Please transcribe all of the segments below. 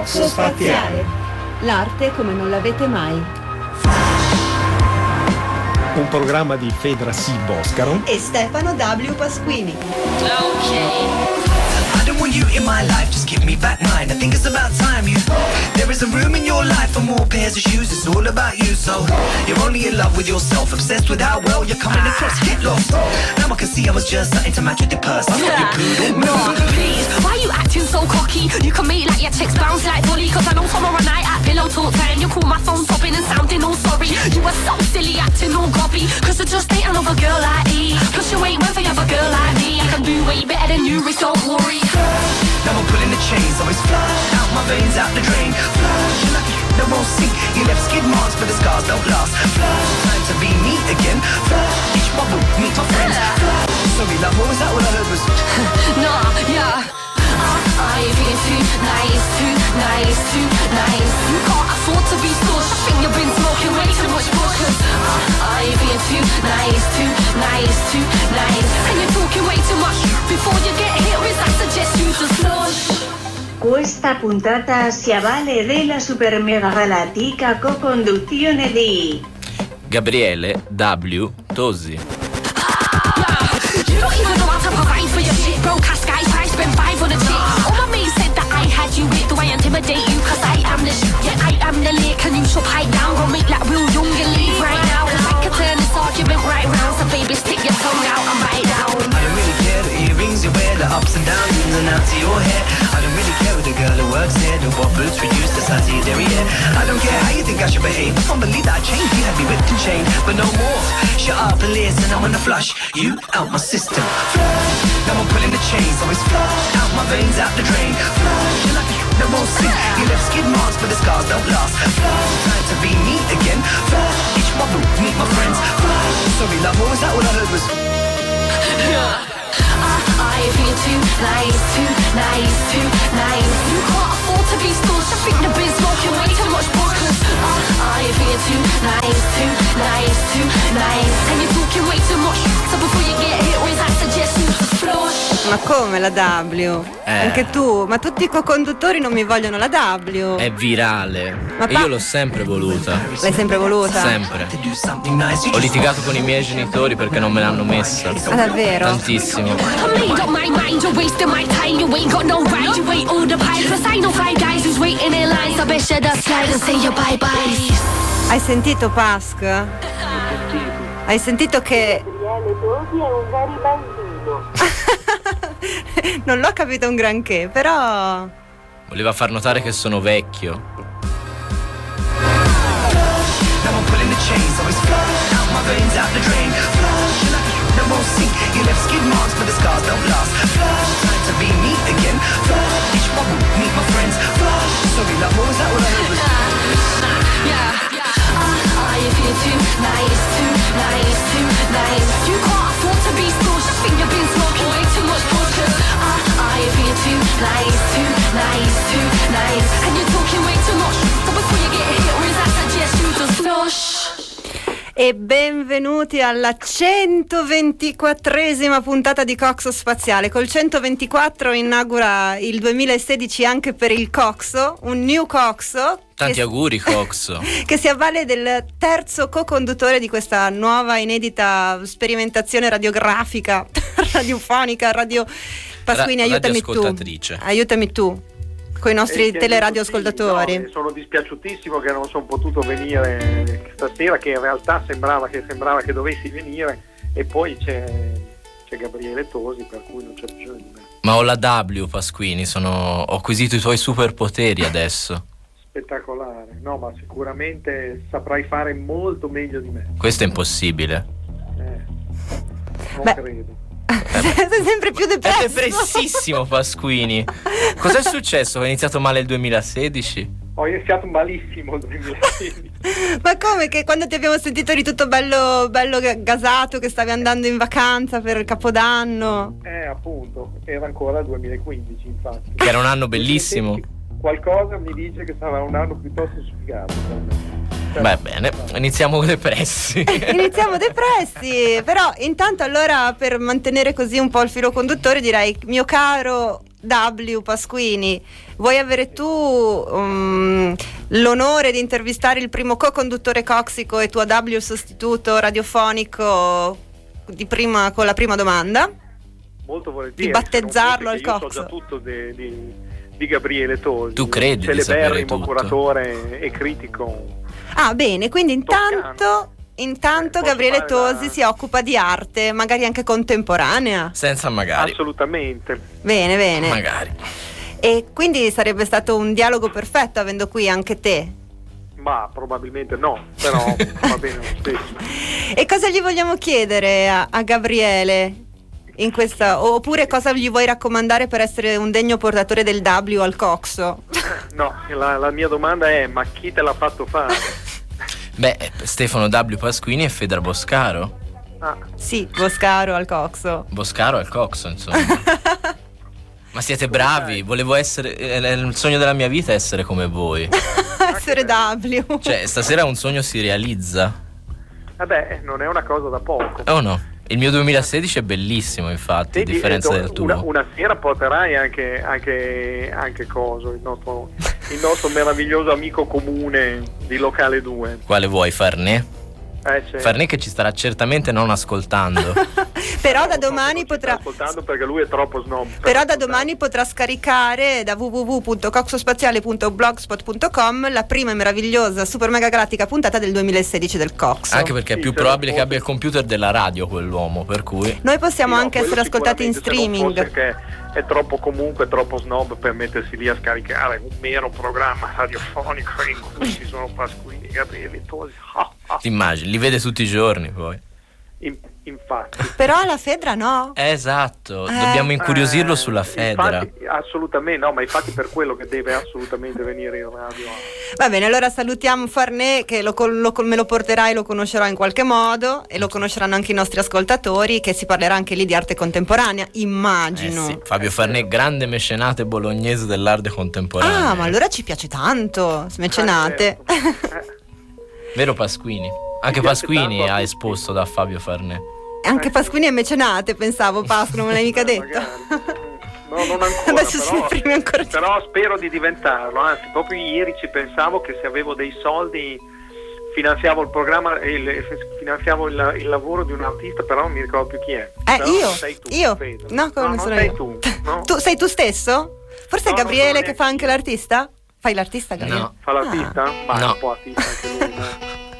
Coxo Spaziale. L'arte come non l'avete mai. Un programma di Fedra C. Boscaro e Stefano W. Pasquini. I don't want you in my life, just give me back mine. I think it's about time you. There isn't room in your life for more pairs of shoes. It's all about you, so you're only in love with yourself, obsessed with how well you're coming across. Get lost. Now I can see I was just starting to match with your purse. No, please, why are you acting so cocky? You can make like your chicks bounce like volley. Cause I know tomorrow night at pillow talk time you call my phone sobbing and sounding all sorry. You were so silly acting all gobby. Cause I just ain't another girl like me. Plus you ain't one for other girl like me. I can do way better than you, Rich, don't worry. Now I'm pulling the chains, always flush out my veins, out the drain. Flush, you're lucky, they won't sink. You left skid marks, but the scars don't last. Flush, time to be me again. Flush, each bubble, meet my friends. Flush, sorry love, what was that? What I heard was nah, yeah. I ain't being too nice, too nice, too nice. You can't afford to be stush. I think you've been smoking way too much bush. I ain't being too nice, too nice, too nice. And you're talking way too much. Before you get hit with, I suggest you to flush. Questa puntata si avvale della super mega galattica co-conduzione di Gabriele W. Tosi. You don't even know how to provide for your shit. Broke ass guy, I spent 5 on a chick. All my mates said that I had you with. Do I intimidate you? Cause I am the shit. Yeah, I am the lick. And you should pipe down. Go make like real young and leave right now. Cause I can turn this argument right round. So baby, stick your tongue out and bite down. I don't really care the earrings you wear, the ups and downs, ins and outs of your hair. I don't really care with the girl who works here, the what boots reduce the size of your derriere. I don't care how you think I should behave. I can't believe that I changed. You had me whipped and chained, but no more. Shut up and listen, I'm gonna flush you out my system. Flush, now I'm pulling the chains, always flush out my veins, out the drain. Flush, you're lucky, they won't sink. You left skid marks, but the scars don't last. Flush, time to be me again. Flush, each bubble, meet my friends. Flush, sorry love, what was that? What I heard was I feel too nice, too nice, too nice. You can't afford to be stush. I think you've been smoking way too much bush. I feel too nice, too nice, too nice. And you're talking way too much. So before you get hit with, I suggest you to flush. Ma come la W? Anche tu, ma tutti i co-conduttori non mi vogliono la W. È virale. E io l'ho sempre voluta. L'hai sempre voluta? Sempre. Ho litigato con i miei genitori perché non me l'hanno messa. Ah, davvero? Tantissimo. I made up my mind, you're wasting my time. You ain't got no right, you ain't all the pie. Cause I know 5 guys who's waiting in line. So best you just slide and say your bye-bye. Hai sentito, Pasq? Hai sentito che Gabriele Tosi è un vero bambino. non l'ho capito un granché, però Voleva far notare che sono vecchio. now I'm pulling the chains, always flush out my veins, out the drain. Flush, you're lucky, they won't sink. You left skid marks, but the scars don't last. Flush, time to be me again. Flush, each bubble, meet my friends. Flush, sorry love, what was that? What I heard was I feel too nice, too nice, too nice. You can't afford to be stush. I think you've been smoking way too much bush. I feel too nice, too nice, too nice. And you're talking way too much. So before you get hit with, I suggest you to flush. E benvenuti alla 124esima puntata di Coxo Spaziale. Col 124 inaugura il 2016 anche per il Coxo, un new Coxo. Tanti auguri, Coxo. Che si avvale del terzo co-conduttore di questa nuova inedita sperimentazione radiografica, radiofonica, radio. Pasquini, aiutami tu. Aiutami tu. Con i nostri teleradioascoltatori. No, sono dispiaciutissimo che non sono potuto venire stasera, che in realtà sembrava che dovessi venire, e poi c'è Gabriele Tosi, per cui non c'è bisogno di me. Ma ho la W, Pasquini, ho acquisito i tuoi superpoteri adesso. Spettacolare, no, ma sicuramente saprai fare molto meglio di me. Questo è impossibile. Non credo. Sei sempre più depresso. È depressissimo, Pasquini. Cos'è successo? Hai iniziato male il 2016? Ho iniziato malissimo il 2016. Ma come che quando ti abbiamo sentito eri tutto bello gasato, che stavi andando in vacanza per il Capodanno? Appunto, era ancora il 2015, infatti. Che era un anno bellissimo. Qualcosa mi dice che sarà un anno piuttosto sfigato. Beh, bene, iniziamo depressi. Iniziamo depressi, però intanto allora, per mantenere così un po' il filo conduttore, direi, mio caro W Pasquini, vuoi avere tu l'onore di intervistare il primo co-conduttore Coxico e tuo W sostituto radiofonico con la prima domanda? Molto volentieri. Di battezzarlo al Cox. Io so già tutto di Gabriele Tosi. Tu credi di sapere tutto? Curatore e critico. Ah, bene, quindi intanto Gabriele Tosi si occupa di arte, magari anche contemporanea. Senza magari. Assolutamente. Bene. Magari. E quindi sarebbe stato un dialogo perfetto avendo qui anche te. Ma probabilmente no, però va bene lo stesso. E cosa gli vogliamo chiedere a Gabriele in questa, oppure cosa gli vuoi raccomandare per essere un degno portatore del W al Coxo? No, la mia domanda è: ma chi te l'ha fatto fare? Beh, Stefano W Pasquini e Fedra Boscaro. Sì, Boscaro al Coxo. Boscaro al Coxo, insomma. Ma siete bravi, volevo essere, il sogno della mia vita è essere come voi. Essere W. Cioè, stasera un sogno si realizza. Vabbè, non è una cosa da poco. Oh no. Il mio 2016 è bellissimo, infatti, a differenza del tuo. Una sera porterai anche Coso, il nostro meraviglioso amico comune di Locale 2. Quale vuoi, Farnè? Certo. Farnè che ci starà certamente non ascoltando. Però da domani potrà ascoltando perché lui è troppo snob. Però da domani potrà scaricare da www.coxospaziale.blogspot.com la prima e meravigliosa super mega galattica puntata del 2016 del Coxo. Anche perché è più probabile che abbia il computer della radio quell'uomo, per cui noi possiamo anche essere ascoltati in streaming. Perché è troppo snob per mettersi lì a scaricare un mero programma radiofonico in cui ci sono Pasquini, Gabriele Tosi. Ti immagini, li vede tutti i giorni poi. Infatti. Però la Fedra no. Esatto, dobbiamo incuriosirlo sulla Fedra. Infatti, assolutamente, no, ma infatti per quello che deve assolutamente venire in radio. Va bene, allora salutiamo Farnè che me lo porterà e lo conoscerò in qualche modo e lo conosceranno anche i nostri ascoltatori, che si parlerà anche lì di arte contemporanea, immagino. Sì. Fabio Farnè, grande mecenate bolognese dell'arte contemporanea. Ah, ma allora ci piace tanto, mecenate. Vero Pasquini? Anche Pasquini ha esposto da Fabio Farnè. Anche Pasquini è mecenate, pensavo, Pasqua, non me l'hai mica detto. No, non ancora. Adesso si esprime ancora. Però spero di diventarlo, anzi, proprio ieri ci pensavo che se avevo dei soldi finanziavo il programma, finanziavo il lavoro di un artista, però non mi ricordo più chi è. Io? No, come sono sei io? Tu, no? Tu sei tu stesso? Forse è Gabriele che fa anche l'artista? Fai l'artista, Gabriele? No. Fa l'artista? Ma no. È un po' artista anche lui, no?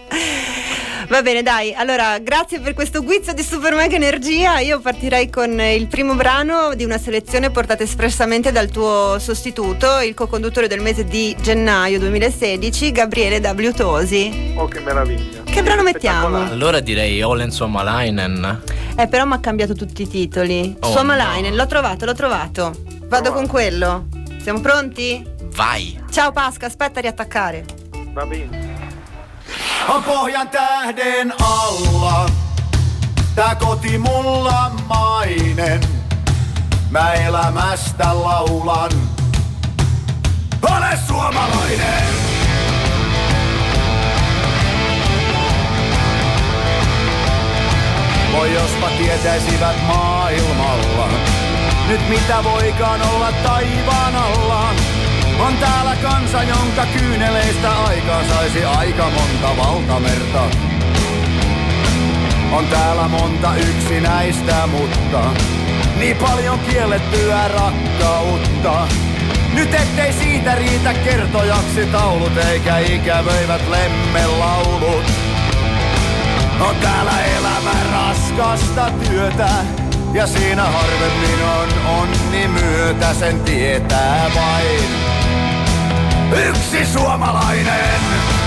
Va bene, dai, allora grazie per questo guizzo di super mega energia. Io partirei con il primo brano di una selezione portata espressamente dal tuo sostituto, il co-conduttore del mese di gennaio 2016, Gabriele W. Tosi. Oh, che meraviglia. Che brano mettiamo? Allora direi Olen Suomalainen. Però mi ha cambiato tutti i titoli. Suomalainen, no. L'ho trovato. Vado con quello. Siamo pronti? Vai. Ciao Pasca, aspetta a riattaccare. Va bene. On pohjan tähden alla, tää koti mulla mainen. Mä elämästä laulan, ole suomalainen. Voi jospa tietäisivät maailmalla, nyt mitä voikaan olla taivaan alla. On täällä kansa, jonka kyyneleistä aikaan saisi aika monta valtamerta. On täällä monta yksinäistä, mutta niin paljon kiellettyä rakkautta. Nyt ettei siitä riitä kertojaksi taulut, eikä ikävöivät lemmelaulut. On täällä elämä raskasta työtä, ja siinä harvemmin on onni myötä, sen tietää vain yksi suomalainen.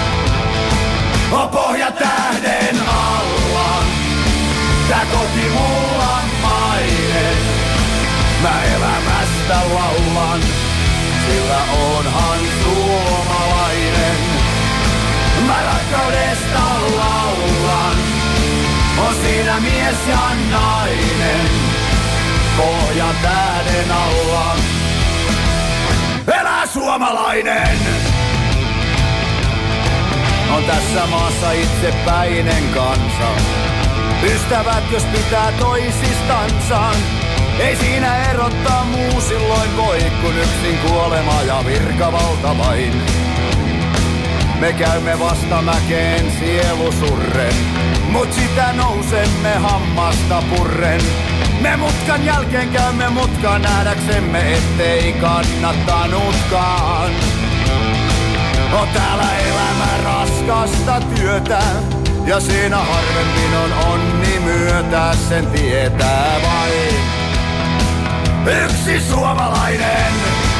On pohja tähden alla, tää koti mulla mainen. Mä elämästä laulan, sillä onhan suomalainen. Mä rakkaudesta laulan, on siinä mies ja nainen. Pohja tähden alla, elää suomalainen! On tässä maassa itsepäinen kansa. Ystävät jos pitää toisistansa. Ei siinä erottaa muu silloin milloin voi, kun yksin kuolema ja virkavalta vain. Me käymme vasta mäkeen sielu surren, mut sitä nousemme hammasta purren. Me mutkan jälkeen käymme mutkaan nähdäksemme, ettei kannattanutkaan. On täällä elämä raskasta työtä, ja siinä harvemmin on onni myötä, sen tietää vain yksi suomalainen.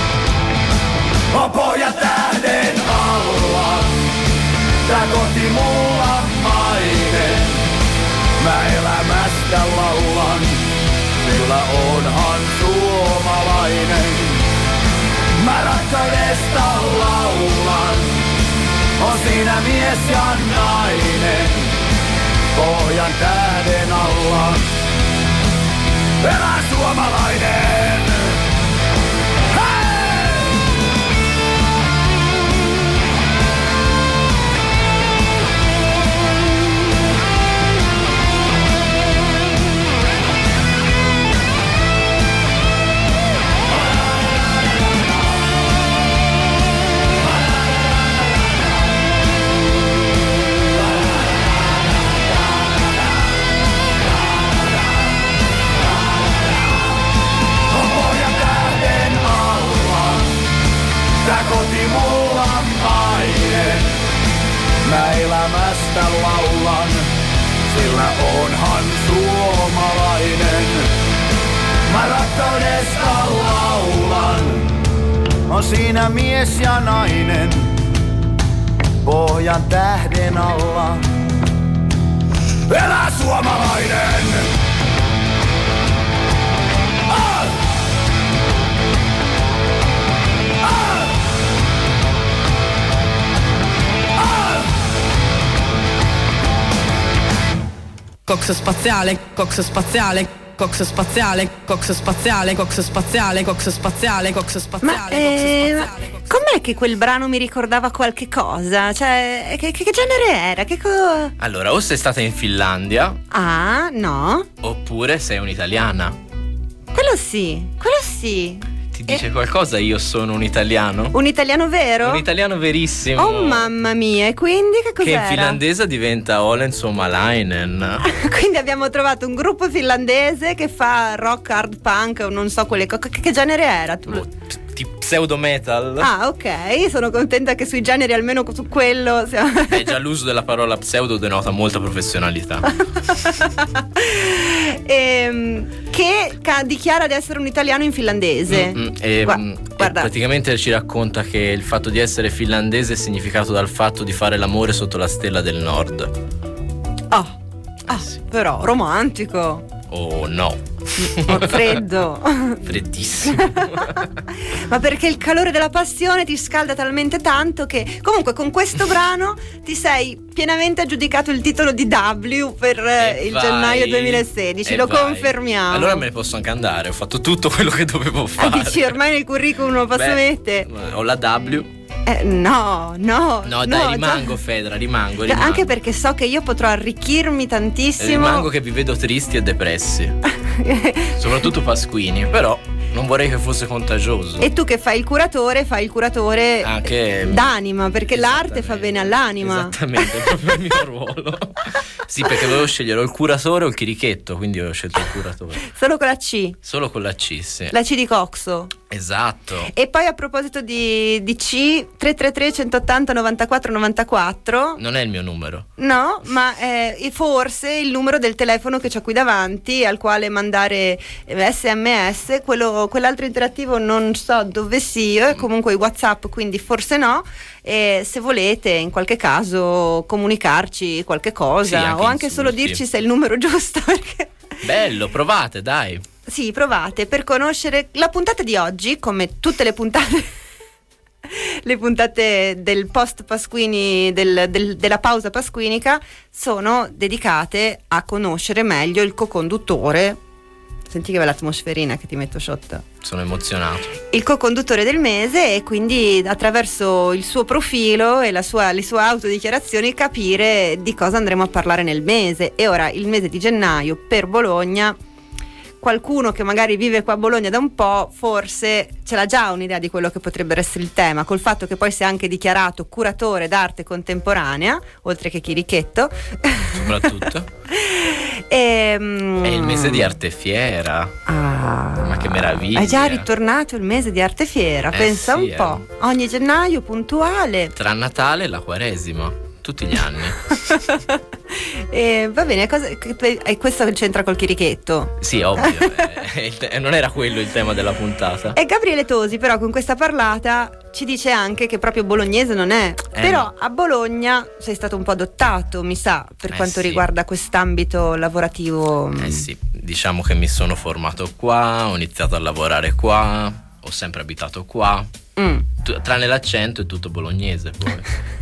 On pohja tähden alla, tää koti mulla mainen. Mä elämästä laulan, sillä onhan suomalainen. Mä rakkaudesta laulan, on siinä mies ja nainen. Pohjan tähden alla, elää suomalainen. Tää koti mulla mainen. Mä elämästä laulan, sillä onhan suomalainen. Mä rakkaudesta laulan, on siinä mies ja nainen. Pohjan tähden alla, elää suomalainen. Coxo spaziale, coxo spaziale, coxo spaziale, coxo spaziale, coxo spaziale, coxo spaziale, coxo spaziale. Ma com'è che quel brano mi ricordava qualche cosa? Cioè, che genere era? Allora, o sei stata in Finlandia. Ah, no. Oppure sei un'italiana. Quello sì. Ti dice qualcosa? Io sono un italiano. Un italiano vero? Un italiano verissimo. Oh mamma mia, e quindi che cos'era? Che in finlandese diventa Olen Suomalainen. Quindi abbiamo trovato un gruppo finlandese che fa rock, hard punk, non so quelle cose. Che genere era? Pseudo metal. Ah, ok, sono contenta che sui generi almeno su quello Già l'uso della parola pseudo denota molta professionalità. Che dichiara di essere un italiano in finlandese. Guarda. Praticamente ci racconta che il fatto di essere finlandese è significato dal fatto di fare l'amore sotto la stella del nord. Sì. Però romantico. Oh no. Freddo. Freddissimo. Ma perché il calore della passione ti scalda talmente tanto che comunque con questo brano ti sei pienamente aggiudicato il titolo di W per il gennaio 2016. Lo confermiamo. Allora me ne posso anche andare. Ho fatto tutto quello che dovevo fare. Dici ormai nel curriculum lo posso mettere. Ho la W. No, dai, rimango Fedra, rimango. Anche perché so che io potrò arricchirmi tantissimo. Rimango che vi vedo tristi e depressi. Soprattutto Pasquini, però non vorrei che fosse contagioso. E tu che fai il curatore anche d'anima, perché l'arte fa bene all'anima. Esattamente, è proprio il mio ruolo. Sì, perché dovevo scegliere o il curatore o il chirichetto, quindi ho scelto il curatore. Solo con la C? Solo con la C, sì. La C di Coxo. Esatto. E poi a proposito di C, 333 180 94 94. Non è il mio numero. No, ma è forse il numero del telefono che c'ho qui davanti, al quale mandare SMS. Quell'altro interattivo non so dove sia, comunque WhatsApp, quindi forse no. E se volete in qualche caso comunicarci qualche cosa, o anche solo dirci se è il numero giusto, perché... Bello, provate, dai. Sì, provate per conoscere la puntata di oggi, come tutte le puntate le puntate del post Pasquini, della pausa pasquinica, sono dedicate a conoscere meglio il co-conduttore. Senti che bella atmosferina che ti metto sotto. Sono emozionato. Il co-conduttore del mese, e quindi attraverso il suo profilo e le sue autodichiarazioni capire di cosa andremo a parlare nel mese. E ora il mese di gennaio per Bologna qualcuno che magari vive qua a Bologna da un po' forse ce l'ha già un'idea di quello che potrebbe essere il tema, col fatto che poi si è anche dichiarato curatore d'arte contemporanea, oltre che chirichetto soprattutto. È il mese di Arte Fiera. Ma che meraviglia, è già ritornato il mese di Arte Fiera, pensa un po', ogni gennaio puntuale tra Natale e la Quaresima, tutti gli anni. Va bene, questo c'entra col chirichetto? Sì, ovvio. Non era quello il tema della puntata. E Gabriele Tosi però con questa parlata ci dice anche che proprio bolognese non è, però no. A Bologna sei stato un po' adottato, mi sa, per quanto riguarda quest'ambito lavorativo. Sì, diciamo che mi sono formato qua, ho iniziato a lavorare qua, ho sempre abitato qua. Tranne l'accento è tutto bolognese poi.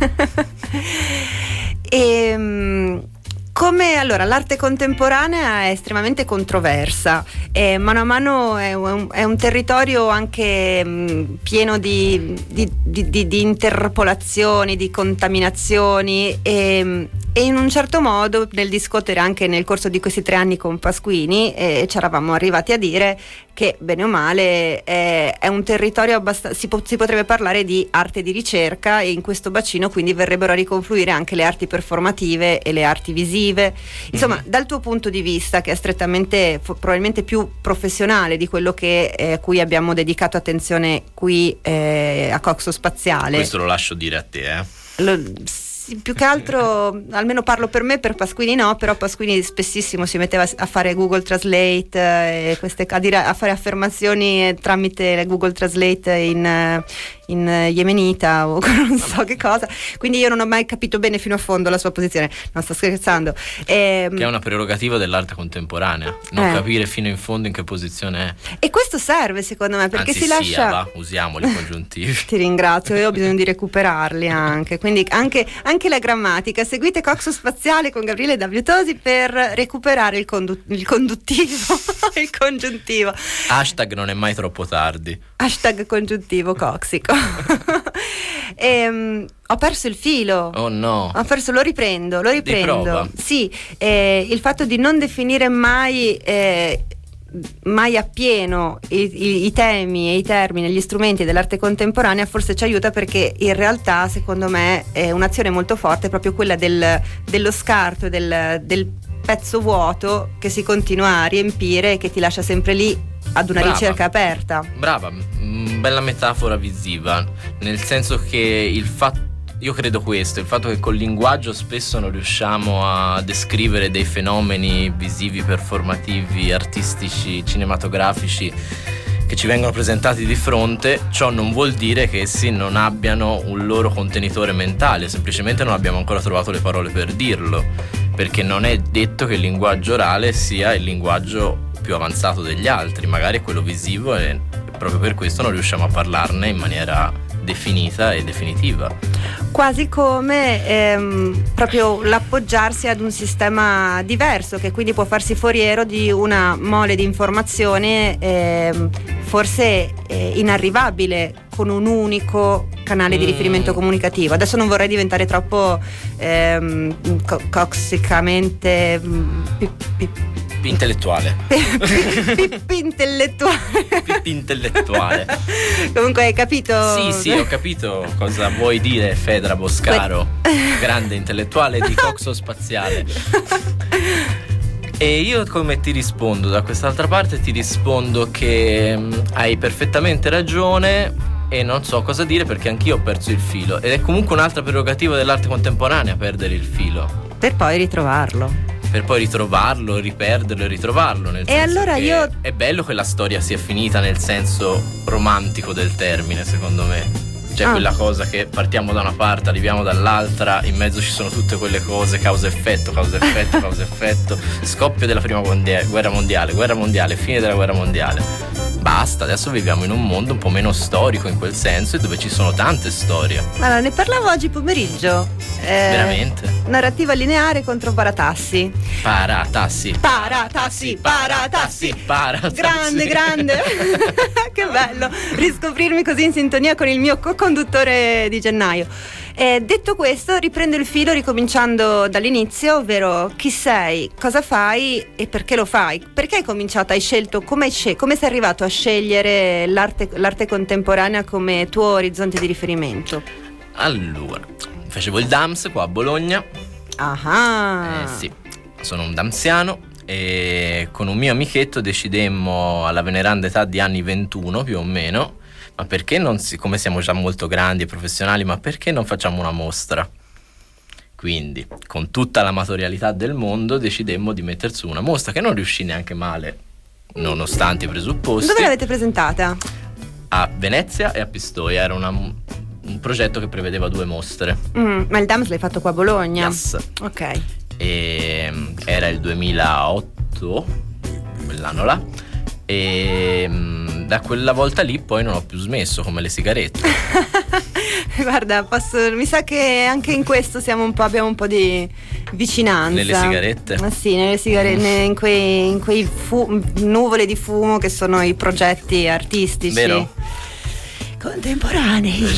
Come allora l'arte contemporanea è estremamente controversa, mano a mano è un territorio anche pieno di interpolazioni, di contaminazioni e in un certo modo nel discutere anche nel corso di questi 3 anni con Pasquini ci eravamo arrivati a dire che bene o male è un territorio abbastanza, si potrebbe parlare di arte di ricerca, e in questo bacino quindi verrebbero a riconfluire anche le arti performative e le arti visive. Insomma, dal tuo punto di vista, che è strettamente probabilmente più professionale di quello che a cui abbiamo dedicato attenzione qui a Coxo Spaziale, questo lo lascio dire a te, più che altro, almeno parlo per me, per Pasquini no, però Pasquini spessissimo si metteva a fare Google Translate a fare affermazioni tramite Google Translate in yemenita o non so che cosa, quindi io non ho mai capito bene fino a fondo la sua posizione, non sto scherzando, che è una prerogativa dell'arte contemporanea, non capire fino in fondo in che posizione è, e questo serve secondo me, perché lascia usiamoli i congiuntivi. Ti ringrazio, io ho bisogno di recuperarli anche, quindi anche la grammatica. Seguite Coxo Spaziale con Gabriele W. Tosi per recuperare il conduttivo il congiuntivo. Hashtag non è mai troppo tardi. Hashtag congiuntivo coxico. Ho perso il filo. Oh no. Lo riprendo. Di prova. Sì, il fatto di non definire mai appieno i temi e i termini, gli strumenti dell'arte contemporanea forse ci aiuta, perché in realtà secondo me è un'azione molto forte proprio quella dello scarto e del pezzo vuoto che si continua a riempire e che ti lascia sempre lì ad una ricerca aperta. Brava, bella metafora visiva, nel senso che io credo questo, il fatto che col linguaggio spesso non riusciamo a descrivere dei fenomeni visivi, performativi, artistici, cinematografici che ci vengono presentati di fronte. Ciò non vuol dire che essi non abbiano un loro contenitore mentale, semplicemente non abbiamo ancora trovato le parole per dirlo, perché non è detto che il linguaggio orale sia il linguaggio più avanzato degli altri, magari è quello visivo, e proprio per questo non riusciamo a parlarne in maniera definita e definitiva. Quasi come proprio l'appoggiarsi ad un sistema diverso, che quindi può farsi foriero di una mole di informazione forse inarrivabile con un unico canale di riferimento comunicativo. Adesso non vorrei diventare troppo coxicamente intellettuale. Intellettuale. Comunque hai capito? Sì, ho capito cosa vuoi dire, Fedra Boscaro, grande intellettuale di Coxo Spaziale. E io come ti rispondo? Da quest'altra parte ti rispondo che hai perfettamente ragione e non so cosa dire, perché anch'io ho perso il filo, ed è comunque un'altra prerogativa dell'arte contemporanea perdere il filo per poi ritrovarlo, riperderlo e ritrovarlo, nel senso allora che è bello che la storia sia finita nel senso romantico del termine, secondo me. Cioè quella cosa che partiamo da una parte, arriviamo dall'altra, in mezzo ci sono tutte quelle cose, causa-effetto, scoppio della prima guerra mondiale, fine della guerra mondiale. Basta, adesso viviamo in un mondo un po' meno storico in quel senso, e dove ci sono tante storie. Allora, ne parlavo oggi pomeriggio. Veramente? Narrativa lineare contro paratassi. Paratassi. Grande. Che bello riscoprirmi così in sintonia con il mio co-conduttore di gennaio. Detto questo, riprendo il filo ricominciando dall'inizio, ovvero chi sei, cosa fai e perché lo fai. Perché hai cominciato, hai scelto, come sei arrivato a scegliere l'arte contemporanea come tuo orizzonte di riferimento? Allora, facevo il DAMS qua a Bologna. Sì, sono un damsiano e con un mio amichetto decidemmo alla veneranda età di anni 21 più o meno, ma perché come siamo già molto grandi e professionali, ma perché non facciamo una mostra? Quindi, con tutta l'amatorialità del mondo, decidemmo di metter su una mostra che non riuscì neanche male, nonostante i presupposti. Dove l'avete presentata? A Venezia e a Pistoia, era un progetto che prevedeva 2 mostre. Ma il DAMS l'hai fatto qua a Bologna? Yes. Ok. E era il 2008, quell'anno là, e da quella volta lì poi non ho più smesso, come le sigarette. Guarda, mi sa che anche in questo abbiamo un po' di vicinanza. Nelle sigarette? Sì, nelle sigarette, in quei nuvole di fumo che sono i progetti artistici. Vero? Contemporanei.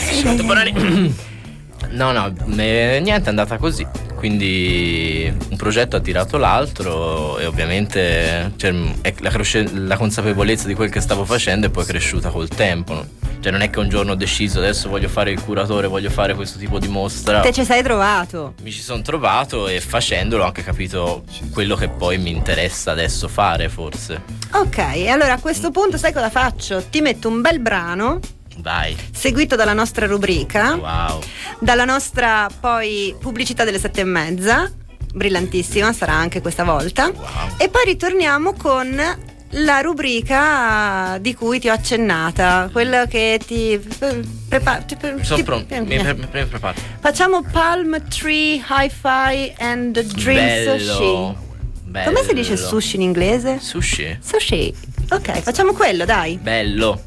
No, niente, è andata così. Quindi un progetto ha tirato l'altro e ovviamente la consapevolezza di quel che stavo facendo è poi cresciuta col tempo, no? Cioè non è che un giorno ho deciso adesso voglio fare il curatore, voglio fare questo tipo di mostra. Te ci sei trovato? Mi ci sono trovato e facendolo ho anche capito quello che poi mi interessa adesso fare, forse. Ok, allora a questo punto sai cosa faccio? Ti metto un bel brano. Vai. Seguito dalla nostra rubrica. Wow. Dalla nostra poi pubblicità delle 7:30. Brillantissima sarà anche questa volta. Wow. E poi ritorniamo con la rubrica di cui ti ho accennata, quella che ti prepara. Sono pronto, mi preparo. Facciamo Palm Tree Hi-Fi and Drill Sushi. Bello. Come si dice sushi in inglese? Sushi. Ok, facciamo quello, dai. Bello.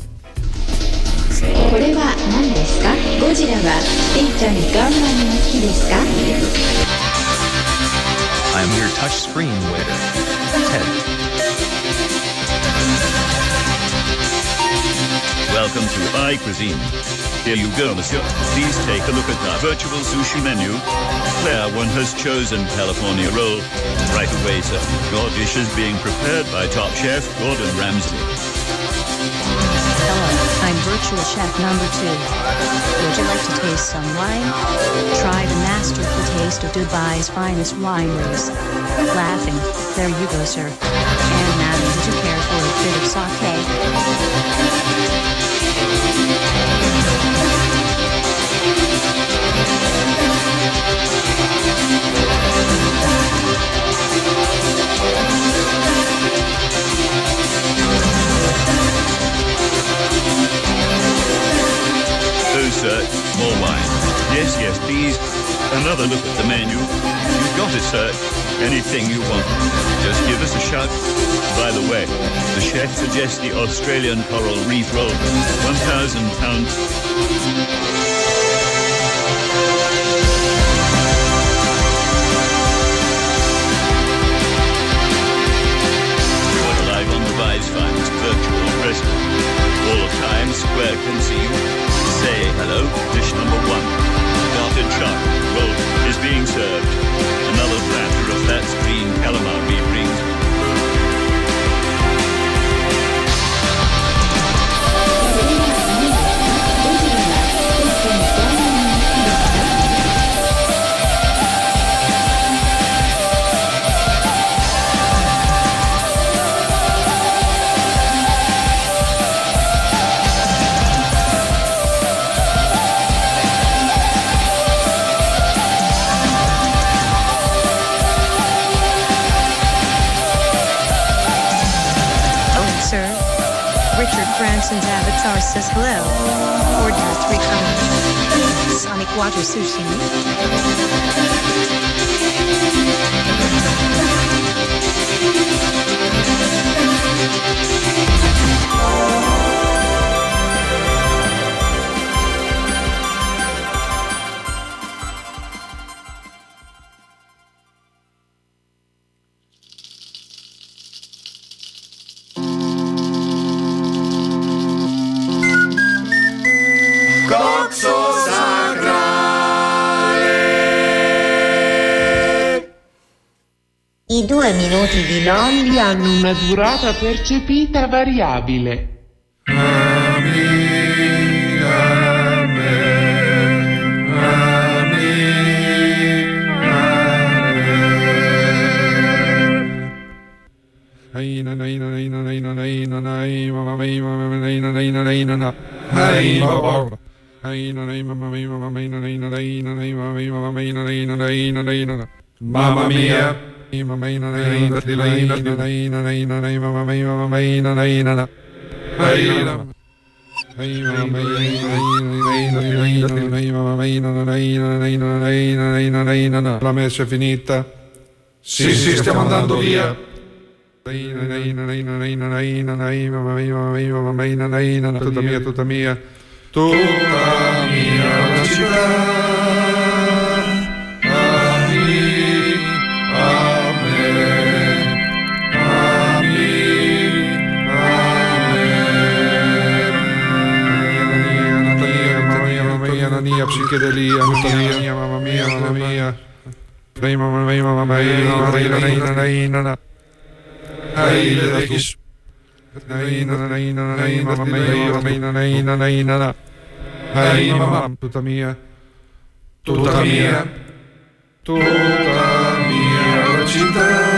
これは何ですか？ゴジラはピーちゃんガンマンの木ですか？ I'm your touch screen waiter, Ted. Welcome to iCuisine. Here you go, monsieur. Please take a look at our virtual sushi menu. Player 1 has chosen California roll. Right away, sir. Your dish is being prepared by top chef Gordon Ramsay. Hello, I'm virtual chef number 2. Would you like to taste some wine? Try the masterful taste of Dubai's finest wineries. Laughing, there you go, sir. And now, did you care for a bit of sake? Oh, sir, more wine. Yes, please. Another look at the menu. You've got it, sir. Anything you want. Just give us a shout. By the way, the chef suggests the Australian coral reef roll. 1,000 pounds. We're live on Dubai's finest virtual restaurant. All of Times Square can see you. Say hello, dish number 1. Garden shark roll is being served. Another platter of that green calamari brings. Branson's avatar says hello. Order 3 coming. Sonic Water Sushi. Coxo Sacra I 2 minuti di Lolli hanno una durata percepita variabile. Mamma mia. La messa è finita. Sì, stiamo andando via. Tutta mia la città. Psichedelia, mamma mia. Tutta mia la città.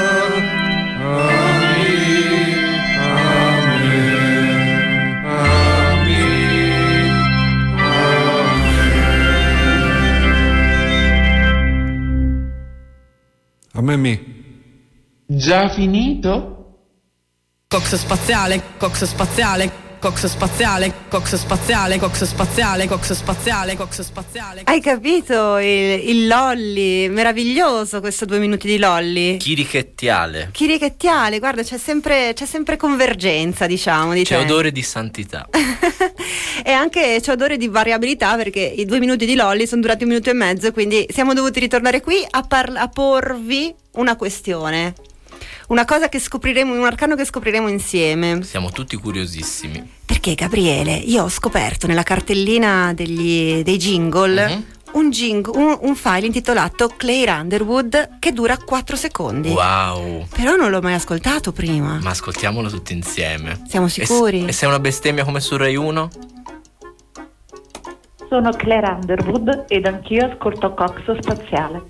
A me. Già finito? Cox spaziale, cox spaziale, cox spaziale, cox spaziale, cox spaziale, cox spaziale, cox spaziale. Hai capito il Lolli? Meraviglioso questo 2 minuti di Lolli. Chirichettiale, guarda, c'è sempre convergenza, diciamo. C'è odore di santità. E anche c'è odore di variabilità, perché i 2 minuti di Lolli sono durati 1 minuto e mezzo, quindi siamo dovuti ritornare qui a porvi una questione. Una cosa che scopriremo, un arcano che scopriremo insieme. Siamo tutti curiosissimi. Perché, Gabriele, io ho scoperto nella cartellina dei jingle un file intitolato Claire Underwood che dura 4 secondi. Wow! Però non l'ho mai ascoltato prima. Ma ascoltiamolo tutti insieme. Siamo sicuri? E se è una bestemmia come su Rai 1? Sono Claire Underwood ed anch'io ascolto Cox Spaziale.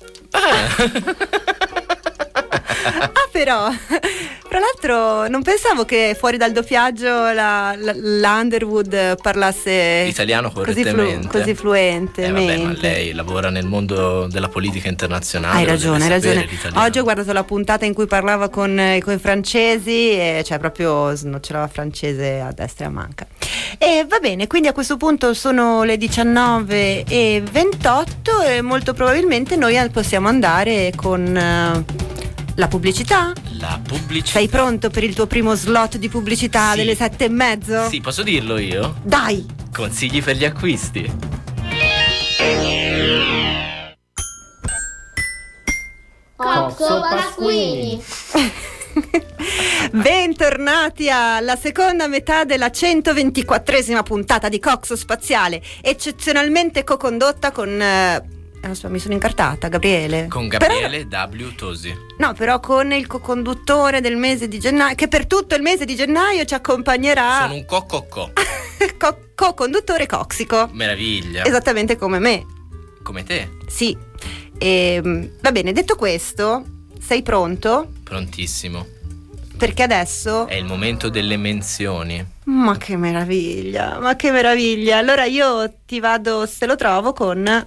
Però tra l'altro non pensavo che fuori dal doppiaggio la Underwood parlasse italiano correttamente, così fluente. Vabbè, ma lei lavora nel mondo della politica internazionale. Hai ragione. Oggi ho guardato la puntata in cui parlava con i francesi e cioè proprio snocciolava francese a destra e a manca. E va bene, quindi a questo punto sono le 19:28 e molto probabilmente noi possiamo andare con la pubblicità? Sei pronto per il tuo primo slot di pubblicità delle 7:30? Sì, posso dirlo io? Dai! Consigli per gli acquisti. Coxo Pasquini. Bentornati alla seconda metà della 124esima puntata di Coxo Spaziale, eccezionalmente co-condotta con mi sono incartata, Gabriele. Con Gabriele W. Tosi. No, però con il co-conduttore del mese di gennaio, che per tutto il mese di gennaio ci accompagnerà. Sono un co-conduttore coxico. Meraviglia. Esattamente come me. Come te? Sì. Va bene, detto questo, sei pronto? Prontissimo. Perché adesso è il momento delle menzioni. Ma che meraviglia, Allora io ti vado, se lo trovo, con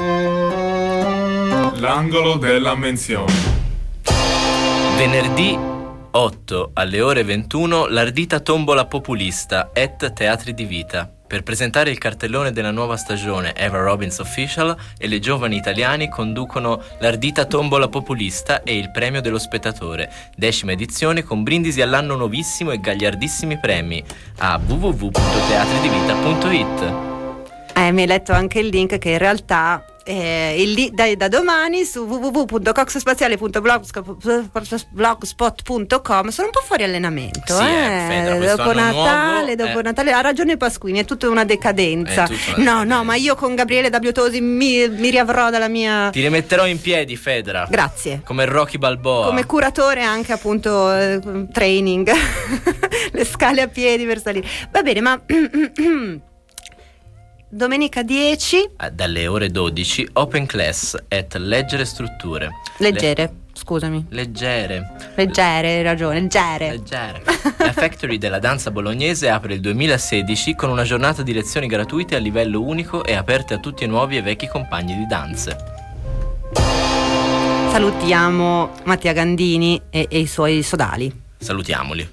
l'angolo della menzione. Venerdì 8 alle ore 21 l'ardita tombola populista Teatri di Vita per presentare il cartellone della nuova stagione Eva Robbins Official, e le giovani italiani conducono l'ardita tombola populista e il premio dello spettatore, 10ª edizione, con brindisi all'anno nuovissimo e gagliardissimi premi a www.teatridivita.it. Mi hai letto anche il link che in realtà da domani su www.coxospaziale.blogspot.com. sono un po' fuori allenamento, Fedra, dopo Natale, nuovo, Natale, ha ragione Pasquini, è tutta una decadenza. No, ma io con Gabriele W. Tosi mi riavrò dalla mia... Ti rimetterò in piedi, Fedra. Grazie. Come Rocky Balboa. Come curatore anche appunto training, le scale a piedi per salire. Va bene, ma domenica 10 dalle ore 12 Open Class at Leggere Strutture. Scusami. Leggere, hai ragione, leggere. La Factory della danza bolognese apre il 2016 con una giornata di lezioni gratuite a livello unico e aperte a tutti i nuovi e vecchi compagni di danze. Salutiamo Mattia Gandini e i suoi sodali. Salutiamoli.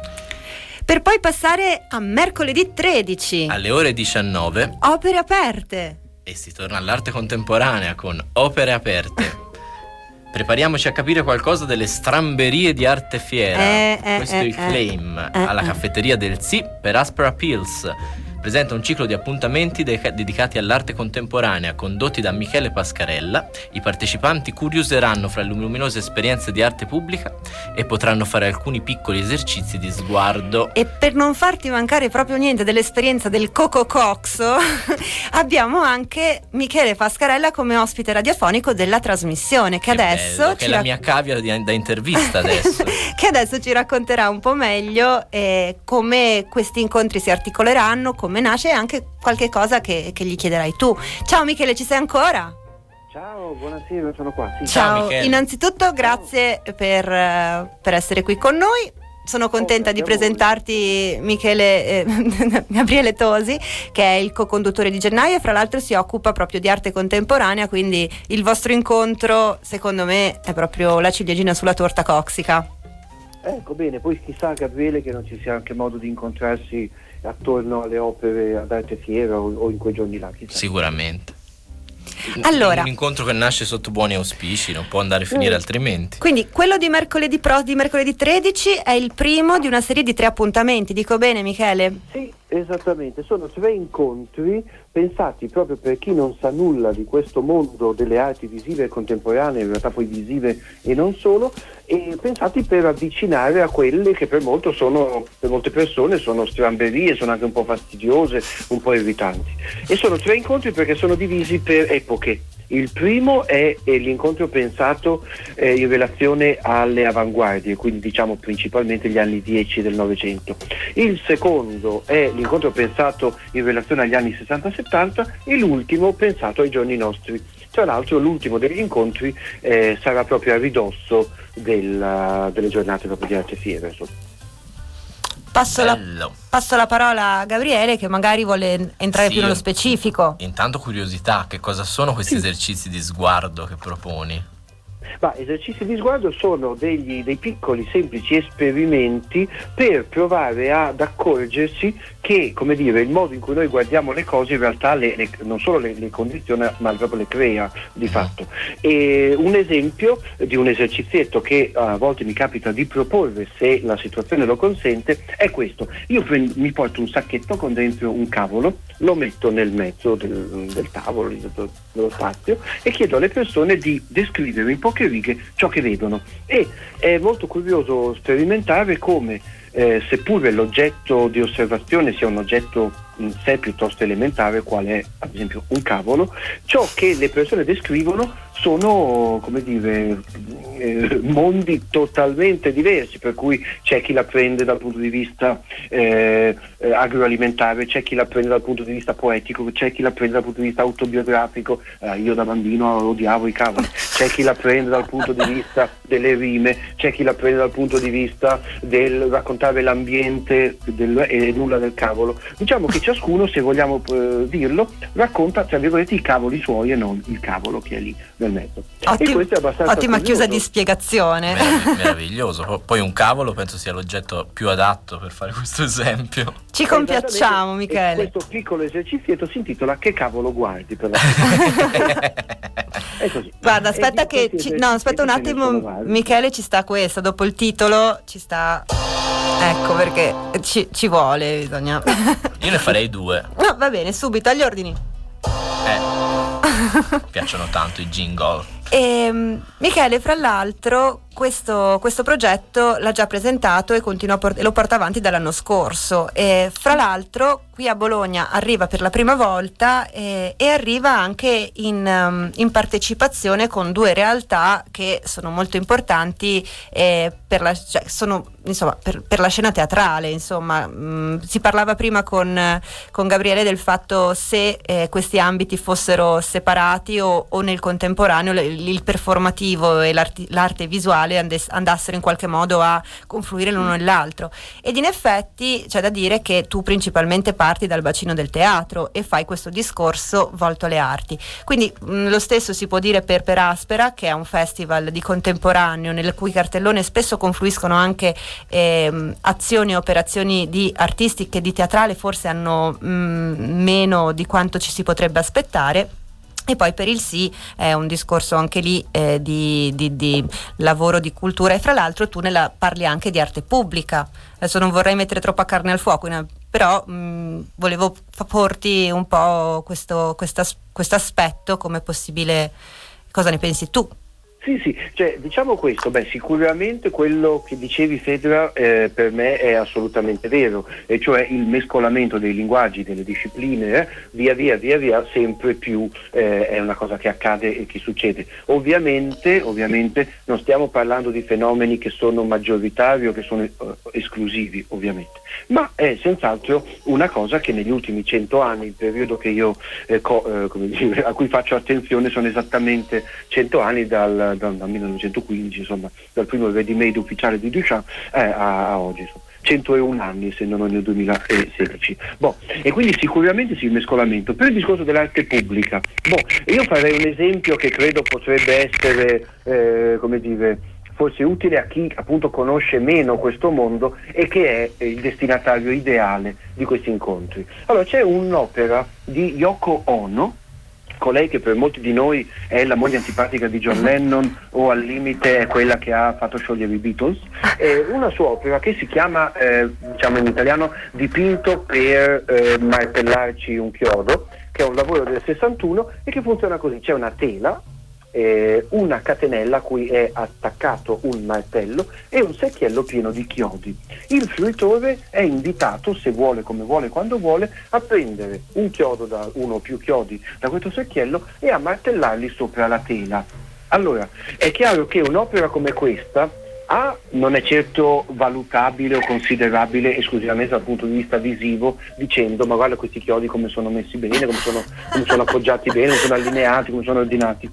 Per poi passare a mercoledì 13 alle ore 19 Opere aperte. E si torna all'arte contemporanea con Opere aperte. Prepariamoci a capire qualcosa delle stramberie di Arte Fiera. Questo è il claim. Alla caffetteria del Sì per Aspera Pills. Presenta un ciclo di appuntamenti dedicati all'arte contemporanea condotti da Michele Pascarella. I partecipanti curioseranno fra le luminose esperienze di arte pubblica e potranno fare alcuni piccoli esercizi di sguardo. E per non farti mancare proprio niente dell'esperienza del Coco Coxo abbiamo anche Michele Pascarella come ospite radiofonico della trasmissione che adesso bello, che è la mia cavia da intervista adesso. Che adesso ci racconterà un po' meglio come questi incontri si articoleranno, come nasce, e anche qualche cosa che gli chiederai tu. Ciao Michele, ci sei ancora? Ciao, buonasera, sono qua. Sì. Ciao Michele. Innanzitutto grazie per essere qui con noi. Sono contenta di presentarti Michele Gabriele Tosi, che è il co-conduttore di Gennaio e fra l'altro si occupa proprio di arte contemporanea, quindi il vostro incontro secondo me è proprio la ciliegina sulla torta coxica. Ecco, bene, poi chissà Gabriele che non ci sia anche modo di incontrarsi attorno alle opere ad Arte Fiera o in quei giorni là, chissà. Sicuramente. Allora, un incontro che nasce sotto buoni auspici, non può andare a finire altrimenti. Quindi quello di mercoledì 13 è il primo di una serie di 3 appuntamenti, dico bene Michele? Sì, esattamente, sono 3 incontri pensati proprio per chi non sa nulla di questo mondo delle arti visive e contemporanee, in realtà poi visive e non solo, e pensati per avvicinare a quelle che per molte persone sono stramberie, sono anche un po' fastidiose, un po' irritanti. E sono 3 incontri perché sono divisi per epoche. Il primo è l'incontro pensato in relazione alle avanguardie, quindi diciamo principalmente gli anni 10 del Novecento. Il secondo è l'incontro pensato in relazione agli anni 60-70 e l'ultimo pensato ai giorni nostri. Tra l'altro l'ultimo degli incontri sarà proprio a ridosso delle giornate proprio di Arte Fiera. Passo la parola a Gabriele che magari vuole entrare più nello specifico. Intanto curiosità, che cosa sono questi esercizi di sguardo che proponi? Esercizi di sguardo sono dei piccoli semplici esperimenti per provare ad accorgersi che, come dire, il modo in cui noi guardiamo le cose in realtà non solo le condiziona ma proprio le crea di fatto. E un esempio di un esercizietto che a volte mi capita di proporre, se la situazione lo consente, è questo. Io mi porto un sacchetto con dentro un cavolo, lo metto nel mezzo del tavolo, dello spazio, e chiedo alle persone di descrivere in poche righe ciò che vedono. E è molto curioso sperimentare come seppure l'oggetto di osservazione sia un oggetto in sé piuttosto elementare, quale è ad esempio un cavolo, ciò che le persone descrivono sono, come dire, mondi totalmente diversi, per cui c'è chi la prende dal punto di vista agroalimentare, c'è chi la prende dal punto di vista poetico, c'è chi la prende dal punto di vista autobiografico, io da bambino odiavo i cavoli, c'è chi la prende dal punto di vista delle rime, c'è chi la prende dal punto di vista del raccontare l'ambiente e nulla del cavolo. Diciamo che ciascuno, se vogliamo dirlo, racconta tra virgolette i cavoli suoi e non il cavolo che è lì nel mezzo. E questo è abbastanza ottima curioso. Chiusa di spiegazione. Meraviglioso. Poi un cavolo penso sia l'oggetto più adatto per fare questo esempio. Ci compiacciamo, Michele. E questo piccolo esercizietto si intitola Che cavolo guardi? Per la è così. Guarda, aspetta un attimo, Michele, ci sta questa, dopo il titolo ci sta. Ecco perché ci vuole, bisogna. Io ne farei 2. No, va bene, subito agli ordini. Mi piacciono tanto i jingle. E Michele, fra l'altro, questo progetto l'ha già presentato e lo porta avanti dall'anno scorso. E fra l'altro qui a Bologna arriva per la prima volta e arriva anche in partecipazione con 2 realtà che sono molto importanti per la scena teatrale. Insomma, si parlava prima con Gabriele del fatto se questi ambiti fossero separati o nel contemporaneo il performativo e l'arte visuale andassero in qualche modo a confluire l'uno nell'altro, ed in effetti c'è da dire che tu principalmente parti dal bacino del teatro e fai questo discorso volto alle arti, quindi lo stesso si può dire per Aspera, che è un festival di contemporaneo nel cui cartellone spesso confluiscono anche azioni e operazioni di artisti che di teatrale forse hanno meno di quanto ci si potrebbe aspettare. E poi per il Sì è un discorso anche lì di lavoro di cultura, e fra l'altro tu parli anche di arte pubblica. Adesso non vorrei mettere troppa carne al fuoco, però volevo porti un po' questo aspetto come possibile. Cosa ne pensi tu? Sì, cioè diciamo questo, sicuramente quello che dicevi Fedra per me è assolutamente vero, e cioè il mescolamento dei linguaggi, delle discipline via via sempre più è una cosa che accade e che succede. Ovviamente non stiamo parlando di fenomeni che sono maggioritari o che sono esclusivi, ovviamente, ma è senz'altro una cosa che negli ultimi 100 anni, il periodo che io a cui faccio attenzione sono esattamente 100 anni dal 1915, insomma, dal primo ready-made ufficiale di Duchamp a oggi, insomma. 101 anni, essendo noi nel 2016. E quindi sicuramente sì, il mescolamento. Per il discorso dell'arte pubblica, io farei un esempio che credo potrebbe essere forse utile a chi appunto conosce meno questo mondo e che è il destinatario ideale di questi incontri. Allora, c'è un'opera di Yoko Ono, colei che per molti di noi è la moglie antipatica di John Lennon, o al limite è quella che ha fatto sciogliere i Beatles, una sua opera che si chiama, diciamo in italiano, Dipinto per martellarci un chiodo, che è un lavoro del 61 e che funziona così: c'è una tela, una catenella a cui è attaccato un martello e un secchiello pieno di chiodi. Il fruitore è invitato, se vuole, come vuole, quando vuole, a prendere un chiodo da uno o più chiodi da questo secchiello e a martellarli sopra la tela. Allora, è chiaro che un'opera come questa non è certo valutabile o considerabile esclusivamente dal punto di vista visivo, dicendo ma guarda questi chiodi come sono messi bene, come sono appoggiati bene, come sono allineati, come sono ordinati,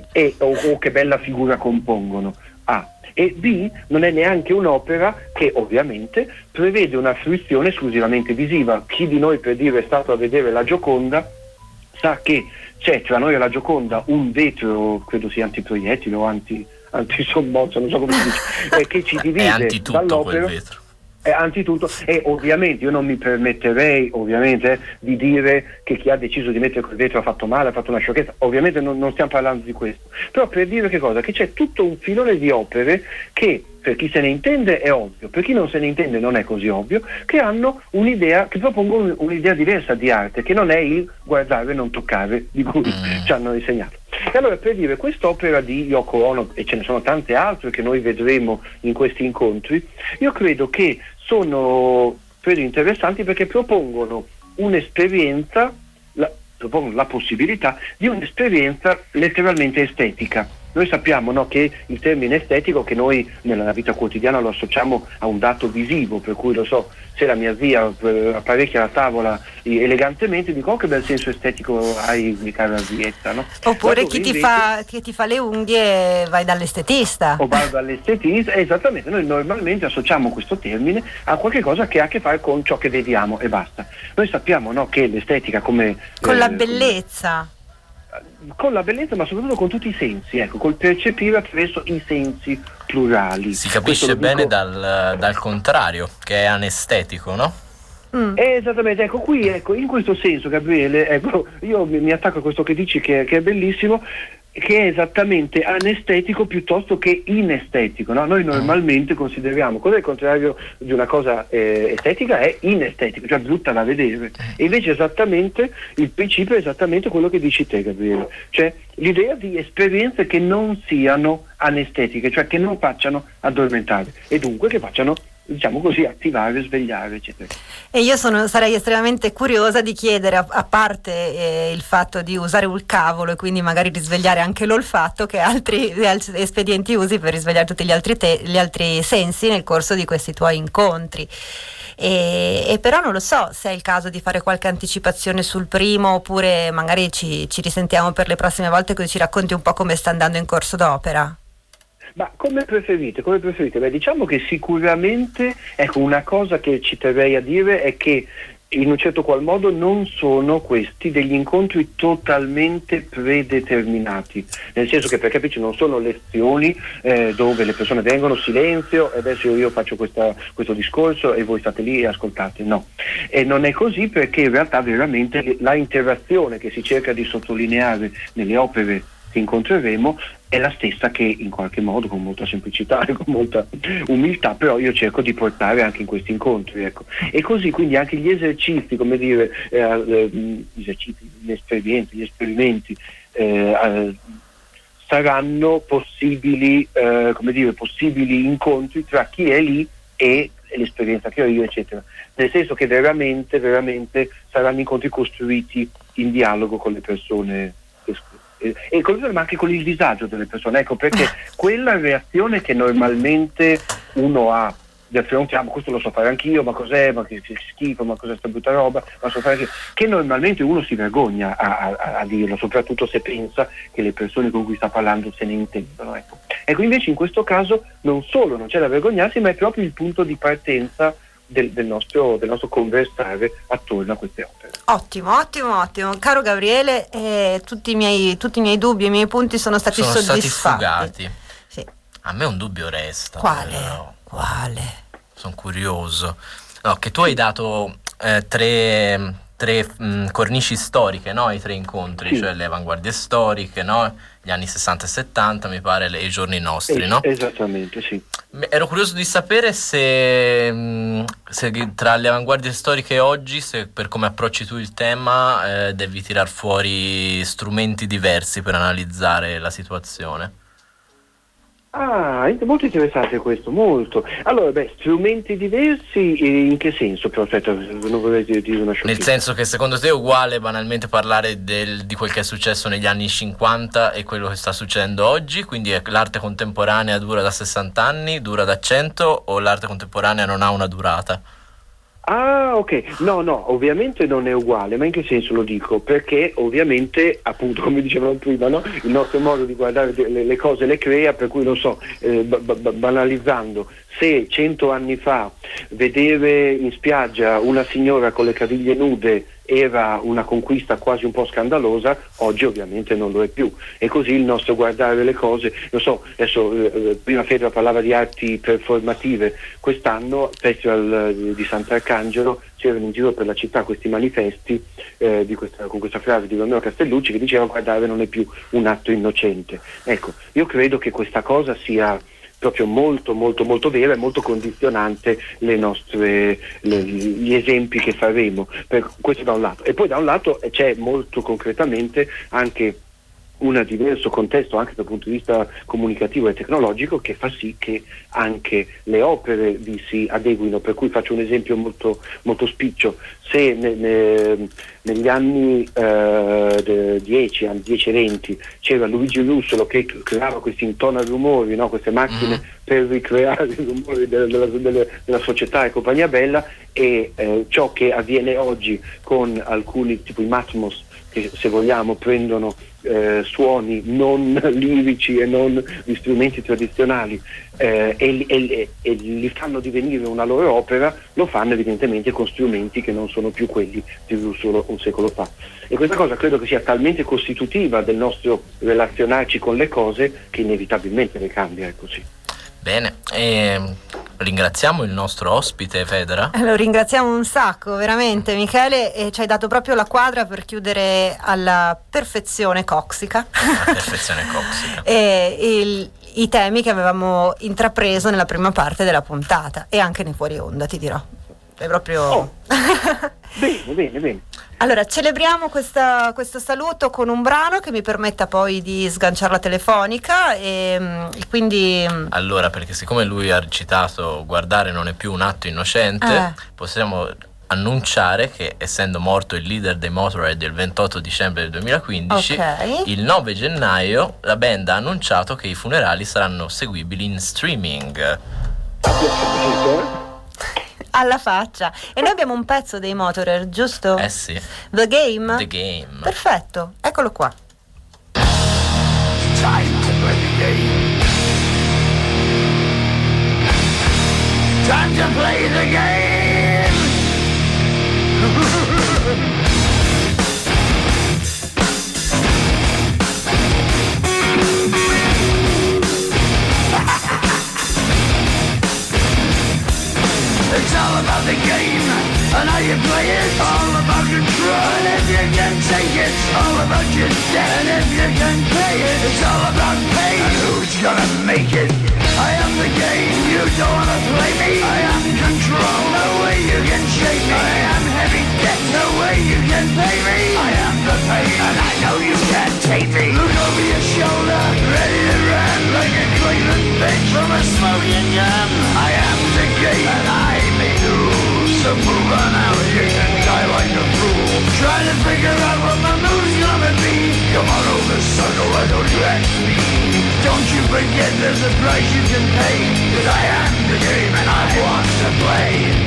o che bella figura compongono. E B, non è neanche un'opera che ovviamente prevede una fruizione esclusivamente visiva. Chi di noi, per dire, è stato a vedere la Gioconda sa che c'è tra noi e la Gioconda un vetro, credo sia antiproiettile o antisommozzo, non so come si dice, che ci divide dall'opera. Quel vetro. È antitutto, e ovviamente io non mi permetterei di dire che chi ha deciso di mettere quel vetro ha fatto male, ha fatto una sciocchezza. Ovviamente non stiamo parlando di questo, però per dire che cosa? Che c'è tutto un filone di opere che per chi se ne intende è ovvio, per chi non se ne intende non è così ovvio, che hanno un'idea, che propongono un'idea diversa di arte, che non è il guardare e non toccare di cui ci hanno insegnato. E allora, per dire, quest'opera di Yoko Ono, e ce ne sono tante altre che noi vedremo in questi incontri, io credo che sono interessanti perché propongono un'esperienza, propongono la possibilità di un'esperienza letteralmente estetica. Noi sappiamo, no, che il termine estetico, che noi nella vita quotidiana lo associamo a un dato visivo, per cui lo so, se la mia zia apparecchia la tavola elegantemente, dico che bel senso estetico hai, mi cara zietta, no? Oppure chi ti fa le unghie vai dall'estetista. O vai dall'estetista, esattamente. Noi normalmente associamo questo termine a qualche cosa che ha a che fare con ciò che vediamo e basta. Noi sappiamo, no, che l'estetica come con la bellezza. Con la bellezza, ma soprattutto con tutti i sensi, ecco, col percepire attraverso i sensi plurali. Si capisce bene dal contrario, che è anestetico, no? Esattamente, ecco, qui, ecco, in questo senso, Gabriele, ecco, io mi attacco a questo che dici che è bellissimo. che è esattamente anestetico piuttosto che inestetico, no? Noi normalmente consideriamo cosa è il contrario di una cosa estetica, è inestetica, cioè brutta da vedere, e invece esattamente il principio è esattamente quello che dici te, Gabriele, cioè l'idea di esperienze che non siano anestetiche, cioè che non facciano addormentare e dunque che facciano, diciamo così, attivare, svegliare, eccetera. E io sarei estremamente curiosa di chiedere, a parte il fatto di usare il cavolo e quindi magari risvegliare anche l'olfatto, che altri espedienti usi per risvegliare tutti gli altri sensi nel corso di questi tuoi incontri. E però non lo so se è il caso di fare qualche anticipazione sul primo, oppure magari ci risentiamo per le prossime volte, così ci racconti un po' come sta andando in corso d'opera. Ma come preferite? Beh, diciamo che sicuramente, ecco, una cosa che ci terrei a dire è che in un certo qual modo non sono questi degli incontri totalmente predeterminati, nel senso che, per capirci, non sono lezioni dove le persone vengono, silenzio, e adesso io faccio questo discorso e voi state lì e ascoltate, no. E non è così, perché in realtà veramente la interazione che si cerca di sottolineare nelle opere che incontreremo è la stessa che, in qualche modo, con molta semplicità e con molta umiltà, però io cerco di portare anche in questi incontri, ecco. E così quindi anche gli esercizi, come dire, gli esperimenti saranno possibili, possibili incontri tra chi è lì e l'esperienza che ho io, eccetera, nel senso che veramente saranno incontri costruiti in dialogo con le persone, ma anche con il disagio delle persone, ecco, perché quella reazione che normalmente uno ha di fronte a questo lo so fare anch'io, ma cos'è, ma che schifo, ma cos'è sta brutta roba, ma so fare anch'io, che normalmente uno si vergogna a dirlo, soprattutto se pensa che le persone con cui sta parlando se ne intendono, ecco. Ecco, invece in questo caso non solo non c'è da vergognarsi, ma è proprio il punto di partenza del nostro conversare attorno a queste opere. Ottimo. Caro Gabriele, tutti i miei dubbi e i miei punti sono stati soddisfatti. Sì. A me un dubbio resta. Quale? Sono curioso. No, che tu hai dato tre cornici storiche, no? I 3 incontri, sì. Cioè le avanguardie storiche, no? Gli anni 60 e 70, mi pare, i giorni nostri, no? Esattamente, sì. Ero curioso di sapere se tra le avanguardie storiche e oggi, se per come approcci tu il tema, devi tirar fuori strumenti diversi per analizzare la situazione. Ah, è molto interessante questo, molto. Allora, strumenti diversi in che senso? Però aspetta, non vorrei dire una sciocchezza. Nel senso che secondo te è uguale banalmente parlare di quel che è successo negli anni 50 e quello che sta succedendo oggi? Quindi l'arte contemporanea dura da 60 anni, dura da 100, o l'arte contemporanea non ha una durata? Ah, ok. No, ovviamente non è uguale, ma in che senso lo dico? Perché ovviamente, appunto, come dicevamo prima, no? Il nostro modo di guardare le cose le crea, per cui non so, banalizzando, se 100 anni fa vedere in spiaggia una signora con le caviglie nude era una conquista quasi un po' scandalosa, oggi ovviamente non lo è più, e così il nostro guardare le cose, non so, adesso prima Fedra parlava di arti performative, quest'anno al Festival di Sant'Arcangelo c'erano in giro per la città questi manifesti con questa frase di Romeo Castellucci che diceva: guardare non è più un atto innocente. Ecco, io credo che questa cosa sia proprio molto molto molto vera e molto condizionante gli esempi che faremo, questo da un lato. E poi da un lato c'è molto concretamente anche un diverso contesto anche dal punto di vista comunicativo e tecnologico, che fa sì che anche le opere vi si adeguino, per cui faccio un esempio molto, molto spiccio. Se negli anni 10 e 20 c'era Luigi Russolo che creava questi intonarumori, no? Queste macchine per ricreare i rumori della società e compagnia bella, e ciò che avviene oggi con alcuni, tipo i Matmos, che se vogliamo prendono suoni non lirici e non di strumenti tradizionali e li fanno divenire una loro opera, lo fanno evidentemente con strumenti che non sono più quelli di Russolo un secolo fa. E questa cosa credo che sia talmente costitutiva del nostro relazionarci con le cose che inevitabilmente le cambia, è così. Bene, Ringraziamo il nostro ospite Federa. Lo ringraziamo un sacco, veramente Michele, e ci hai dato proprio la quadra per chiudere alla perfezione coxica. E i temi che avevamo intrapreso nella prima parte della puntata e anche nei fuori onda, ti dirò. È proprio... Bene. Allora, celebriamo questo saluto con un brano che mi permetta poi di sganciare la telefonica e quindi... Allora, perché siccome lui ha recitato Guardare non è più un atto innocente, possiamo annunciare che, essendo morto il leader dei Motorhead il 28 dicembre del 2015, il 9 gennaio la band ha annunciato che i funerali saranno seguibili in streaming. Alla faccia. E noi abbiamo un pezzo dei Motorhead, giusto? Sì. The Game? The Game. Perfetto, eccolo qua. Time to play the game. Time to play the game. It's all about the game and how you play it. All about control, and if you can take it, all about your debt. And if you can pay it, it's all about pain. And who's gonna make it? I am the game, you don't wanna play me. I am control, no way you can shake me. I am heavy debt, no way you can pay me. I am the pain, and I know you can't take me. Look over your shoulder, ready to run like a Cleveland bench from a smoking gun. I am the game, and I may lose. So move on out, you can die like a fool. Trying to figure out what my move's gonna be. Come on over, sucker, why don't you ask me? Don't you forget there's a price you can pay. 'Cause I am the game and I want to play.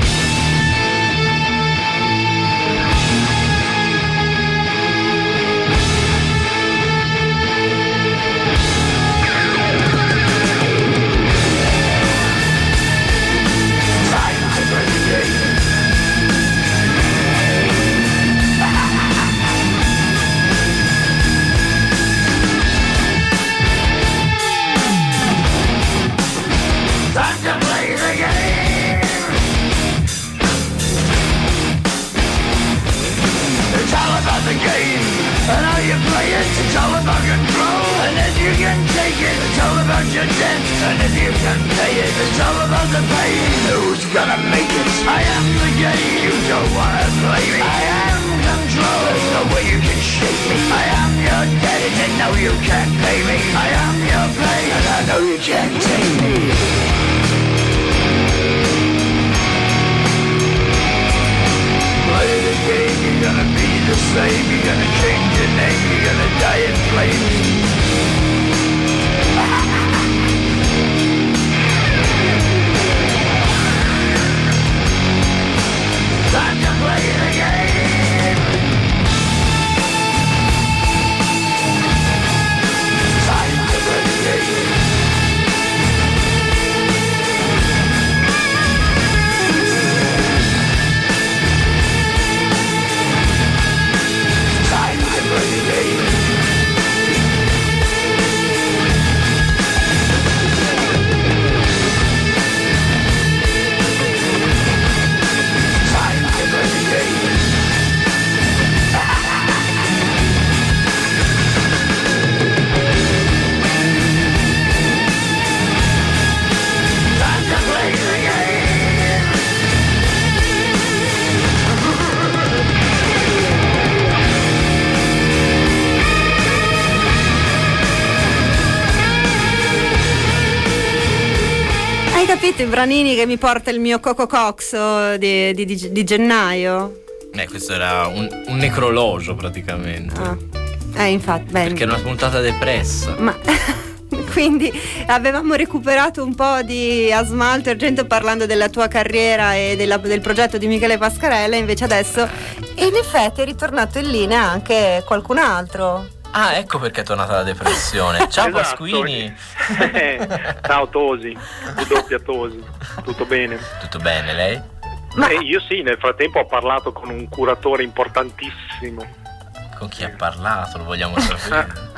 Time to play the game. It's all about the game and how you play it. It's all about control, and if you can take it, it's all about your debt. And if you can pay it, it's all about the pain. Who's gonna make it? I am the game. You don't wanna play me. I am control. There's no way you can shake me. I am your debt, and you know you can't pay me. I am your pain, and I know you can't take me. Play the game, you're gonna be the same. You're gonna change your name, you're gonna die in flames. Time to play the game. Time to play the game. Hai capito i branini che mi porta il mio Coco Coxo di gennaio? Questo era un necrologio praticamente. Infatti, bene. Perché è una puntata depressa. Ma quindi avevamo recuperato un po' di Asmalto e Argento parlando della tua carriera e del progetto di Michele Pascarella, invece adesso in effetti è ritornato in linea anche qualcun altro. Ah, ecco perché è tornata la depressione. Ciao Pasquini. Ciao Tosi, doppia Tosi. Tutto bene? Tutto bene, lei? Io sì, nel frattempo ho parlato con un curatore importantissimo. Con chi ha parlato? Lo vogliamo sapere?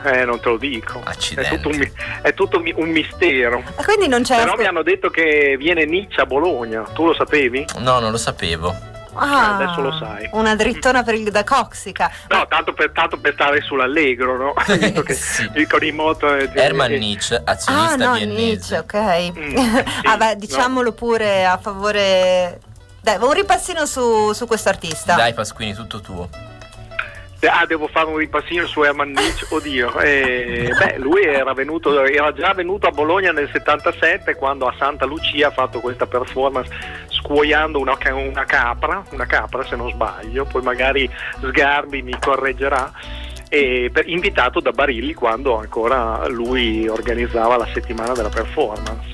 Non te lo dico. Accidenti. È tutto un mistero. Quindi non c'è. Però mi hanno detto che viene Nietzsche a Bologna. Tu lo sapevi? No, non lo sapevo. Adesso lo sai. Una drittona per il da Coxica. No, tanto per stare sull'allegro, no? Visto che con i moto Hermann Nietzsche, azionista viennese. Nietzsche, ok. Diciamolo pure a favore. Dai, un ripassino su questo artista. Dai Pasquini, tutto tuo. Devo fare un ripassino su Hermann Nietzsche, oddio. Lui era già venuto a Bologna nel 77, quando a Santa Lucia ha fatto questa performance scuoiando una capra se non sbaglio, poi magari Sgarbi mi correggerà, invitato da Barilli quando ancora lui organizzava la settimana della performance.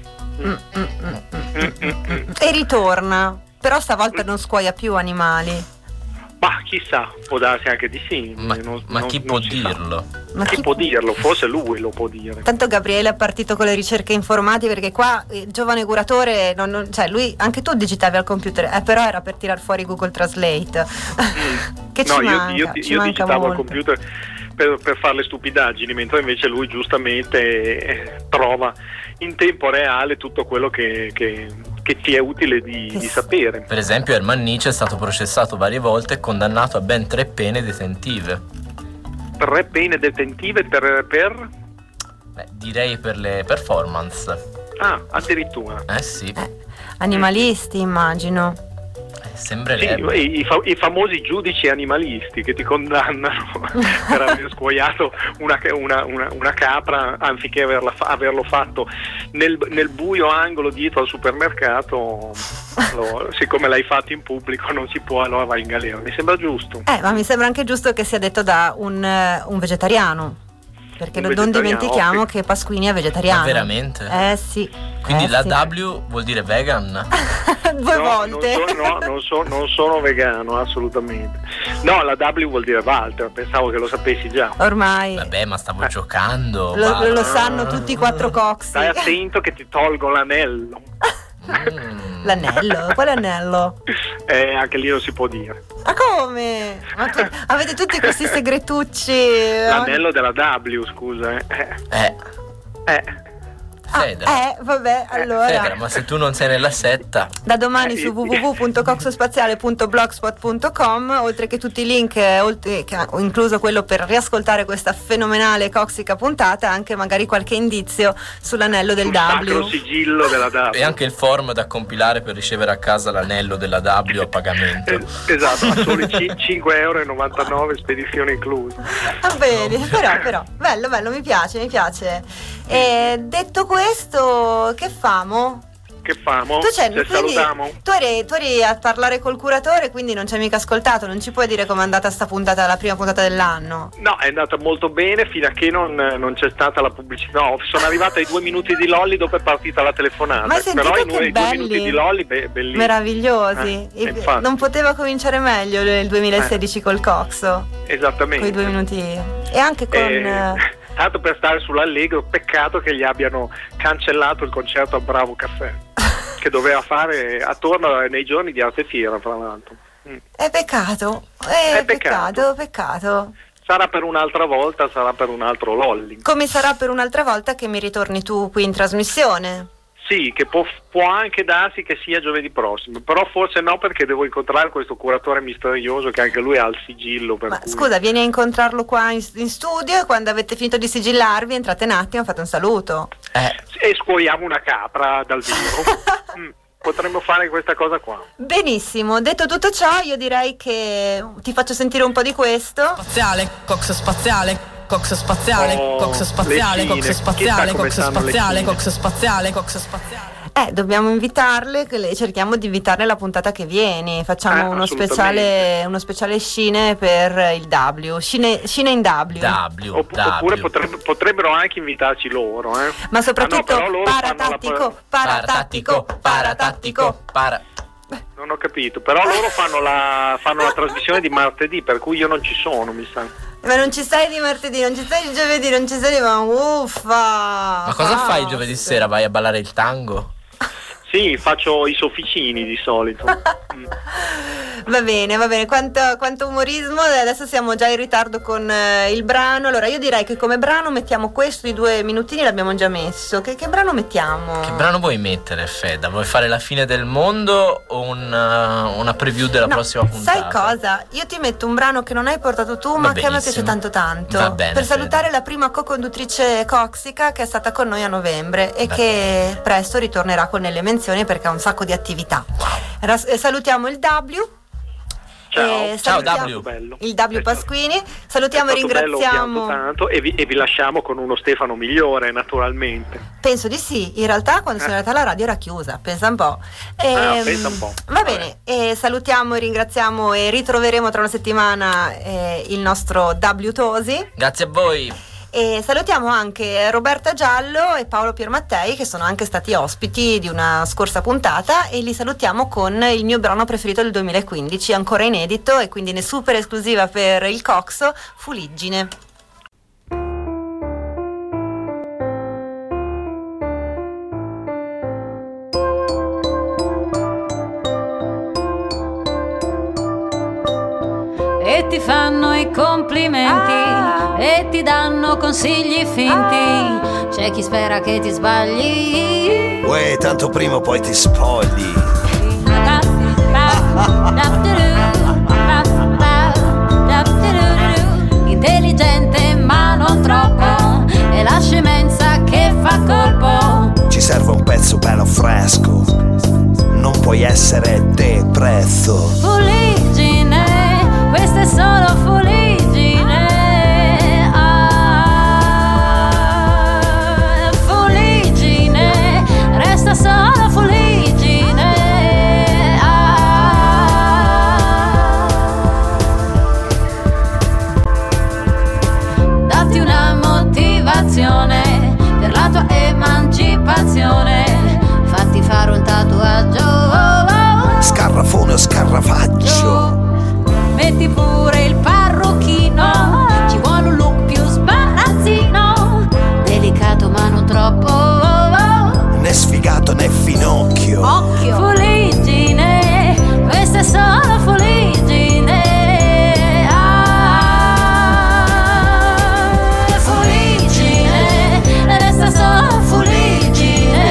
E ritorna, però stavolta non scuoia più animali. Ma chissà, può darsi anche di sì. Ma chi può dirlo? Chi può dirlo? Forse lui lo può dire. Tanto Gabriele è partito con le ricerche informatiche, perché qua giovane curatore, cioè lui, anche tu digitavi al computer, però era per tirar fuori Google Translate. Che ci manca? Io digitavo al computer per fare le stupidaggini, mentre invece lui giustamente trova in tempo reale tutto quello che ti è utile di sapere. Per esempio Hermann Nietzsche è stato processato varie volte e condannato a ben 3 pene detentive. 3 pene detentive per? Direi per le performance. Addirittura. Sì. Animalisti, immagino. Sembrerebbe. Sì, i famosi giudici animalisti che ti condannano per aver scuoiato una capra anziché averlo fatto nel buio angolo dietro al supermercato. Siccome l'hai fatto in pubblico non si può, allora vai in galera. Mi sembra giusto. Ma mi sembra anche giusto che sia detto da un vegetariano, perché non dimentichiamo che Pasquini è vegetariano. Ma veramente? Sì. Quindi la W vuol dire vegan? 2 volte. Non sono vegano, assolutamente. No, la W vuol dire Walter, pensavo che lo sapessi già. Ormai. Vabbè, ma stavo giocando. Lo sanno tutti i 4 coxi. Stai attento che ti tolgo l'anello. L'anello? Quale anello? Anche lì non si può dire. Ma come? Avete tutti questi segretucci. L'anello della W, scusa. Vabbè, allora. Federa, ma se tu non sei nella setta. Da domani su www.coxospaziale.blogspot.com, oltre che tutti i link, incluso quello per riascoltare questa fenomenale coxica puntata, anche magari qualche indizio sull'anello del W. Sacro sigillo della W. E anche il form da compilare per ricevere a casa l'anello della W a pagamento. Esatto, a soli 5,99 €, spedizione inclusa. Va bene, però bello, mi piace. E detto questo, che famo? Che famo? Tu eri a parlare col curatore, quindi non ci hai mica ascoltato. Non ci puoi dire com'è andata sta puntata, la prima puntata dell'anno? No, è andata molto bene fino a che non c'è stata la pubblicità. No, sono arrivata ai 2 minuti di Lolli dopo è partita la telefonata. Ma hai sentito però che i 2 minuti di Lolli bellissimi, meravigliosi. Non poteva cominciare meglio il 2016 col Coxo. Esattamente. Con i 2 minuti. E anche con tanto per stare sull'allegro, peccato che gli abbiano cancellato il concerto al Bravo Caffè che doveva fare attorno nei giorni di Arte Fiera, fra l'altro. È peccato. Sarà per un'altra volta, sarà per un altro Lolli. Come sarà per un'altra volta che mi ritorni tu qui in trasmissione? Sì, che può anche darsi che sia giovedì prossimo, però forse no, perché devo incontrare questo curatore misterioso che anche lui ha il sigillo. Scusa, vieni a incontrarlo qua in studio e quando avete finito di sigillarvi entrate un attimo, fate un saluto. E scuoiamo una capra dal vivo. Potremmo fare questa cosa qua. Benissimo, detto tutto ciò io direi che ti faccio sentire un po' di questo. Cox spaziale. Cox spaziale, Cox spaziale, Cox spaziale, Cox spaziale, Cox spaziale, Cox spaziale. Dobbiamo invitarle, cerchiamo di invitarle la puntata che viene. Facciamo uno speciale scene per il W. Scene in W. Oppure potrebbero anche invitarci loro, Ma soprattutto paratattico. Non ho capito, però loro fanno la trasmissione di martedì, per cui io non ci sono, mi sa. Ma non ci stai di martedì, non ci stai di giovedì, non ci stai di uffa. Ma cosa fai giovedì sera? Vai a ballare il tango? Sì, faccio i sofficini di solito. Va bene, quanto umorismo. Adesso siamo già in ritardo con il brano. Allora io direi che come brano mettiamo questo di 2 minutini, l'abbiamo già messo. Che brano mettiamo? Che brano vuoi mettere, Feda? Vuoi fare la fine del mondo o una preview della prossima puntata? Sai cosa? Io ti metto un brano che non hai portato tu, ma che a me piace tanto. Va bene, per salutare la prima co-conduttrice Coxica che è stata con noi a novembre e che presto ritornerà con le menzioni perché ha un sacco di attività. Salutiamo il W. Ciao W. Il W Pasquini. Salutiamo e ringraziamo tanto e vi lasciamo con uno Stefano migliore, naturalmente. Penso di sì, in realtà quando sono andata la radio era chiusa, pensa un po'. Pensa un po'. Va bene, salutiamo e ringraziamo e ritroveremo tra una settimana il nostro W Tosi. Grazie a voi. E salutiamo anche Roberta Giallo e Paolo Piermattei che sono anche stati ospiti di una scorsa puntata e li salutiamo con il mio brano preferito del 2015, ancora inedito e quindi in super esclusiva per il Coxo, Fuliggine. E ti fanno i complimenti e ti danno consigli finti. C'è chi spera che ti sbagli. Uè, tanto prima o poi ti spogli. Intelligente ma non troppo, è la scemenza che fa colpo. Ci serve un pezzo bello fresco, non puoi essere depresso. Fuliggine, questa è solo fuliggine. Fuliggine, resta solo fuliggine. Datti una motivazione per la tua emancipazione. Fatti fare un tatuaggio. Scarrafone o scarrafaggio. Metti pure il parrucchino, ci vuole un look più sbarazzino, delicato ma non troppo, né sfigato né finocchio. Occhio. Fuliggine, questa è solo fuliggine. Fuliggine, resta solo fuliggine.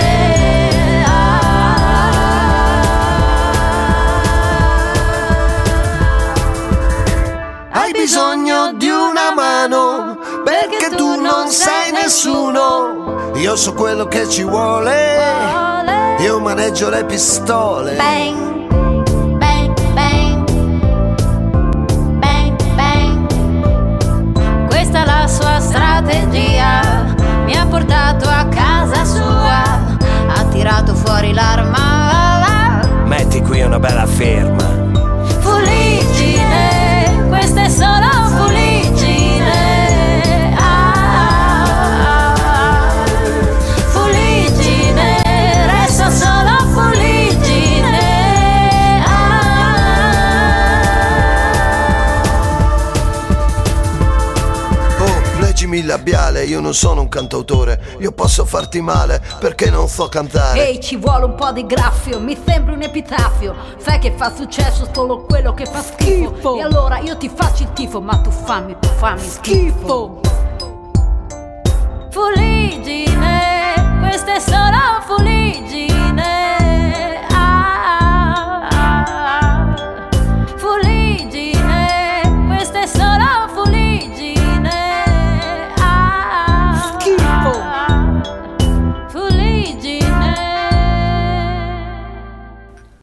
Hai bisogno di una mano, perché tu non sei nessuno. Io so quello che ci vuole, io maneggio le pistole. Bang, bang, bang, bang, bang. Questa è la sua strategia, mi ha portato a casa sua, ha tirato fuori l'arma. Metti qui una bella firma. Fuliggine, questa è solo fuliggine. Fuliggine, resta solo fuliggine. Oh, leggimi il labiale, io non sono un cantautore. Io posso farti male perché non so cantare. Ehi, ci vuole un po' di graffio, mi sembra un epitafio. Sai che fa successo solo quello che fa schifo. E allora io ti faccio il tifo, ma tu fammi schifo. Fuliggine, questa è solo fuliggine.